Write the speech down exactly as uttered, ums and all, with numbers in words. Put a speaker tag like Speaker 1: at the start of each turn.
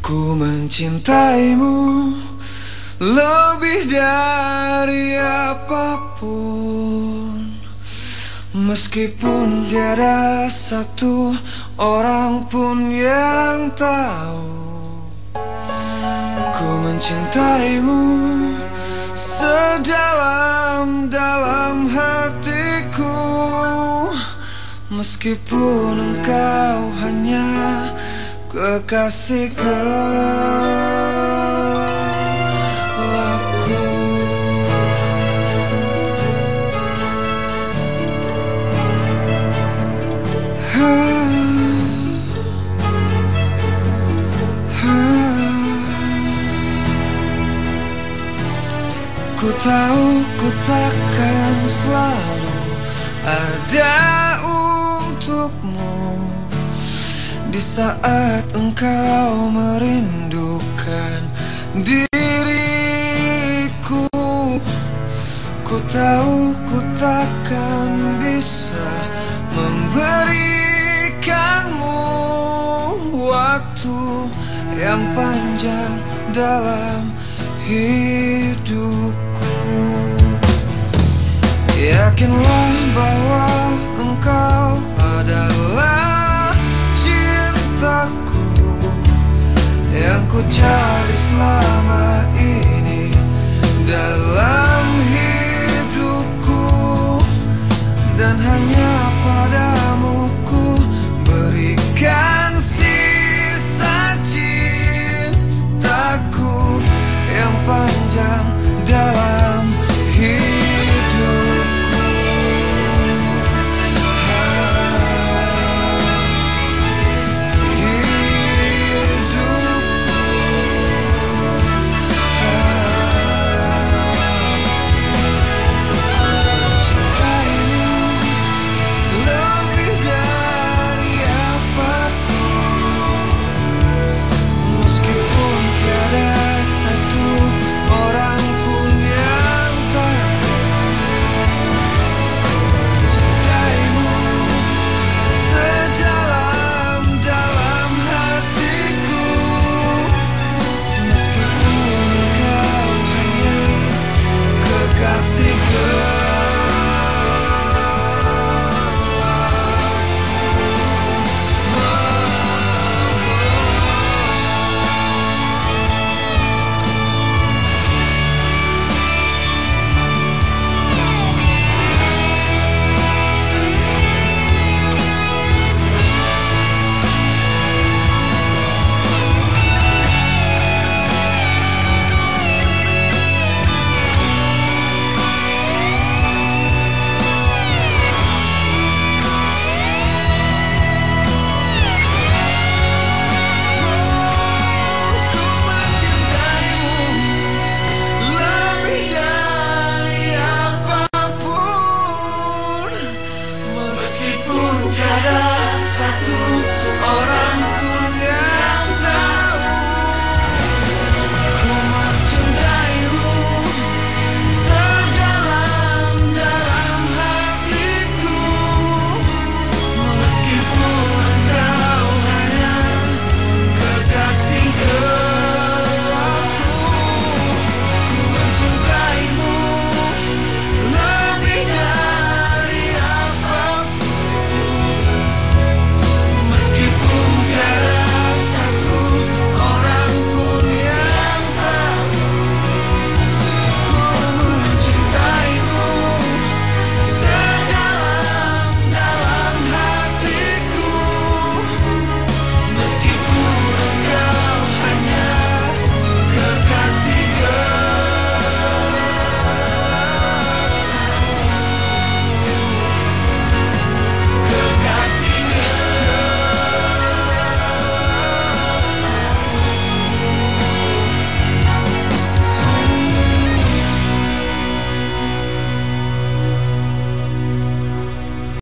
Speaker 1: Ku mencintaimu lebih dari apapun, meskipun tiada satu orang pun yang tahu. Ku mencintaimu sedalam-dalam hatiku, meskipun engkau hanya kekasih gelapku. Ha, ha. Ku tahu ku takkan selalu ada untukmu di saat engkau merindukan diriku. Ku tahu ku takkan bisa memberikanmu waktu yang panjang dalam hidupku. Yakinlah bahwa engkau adalah cintaku yang ku cari selama ini dalam hidupku, dan hanya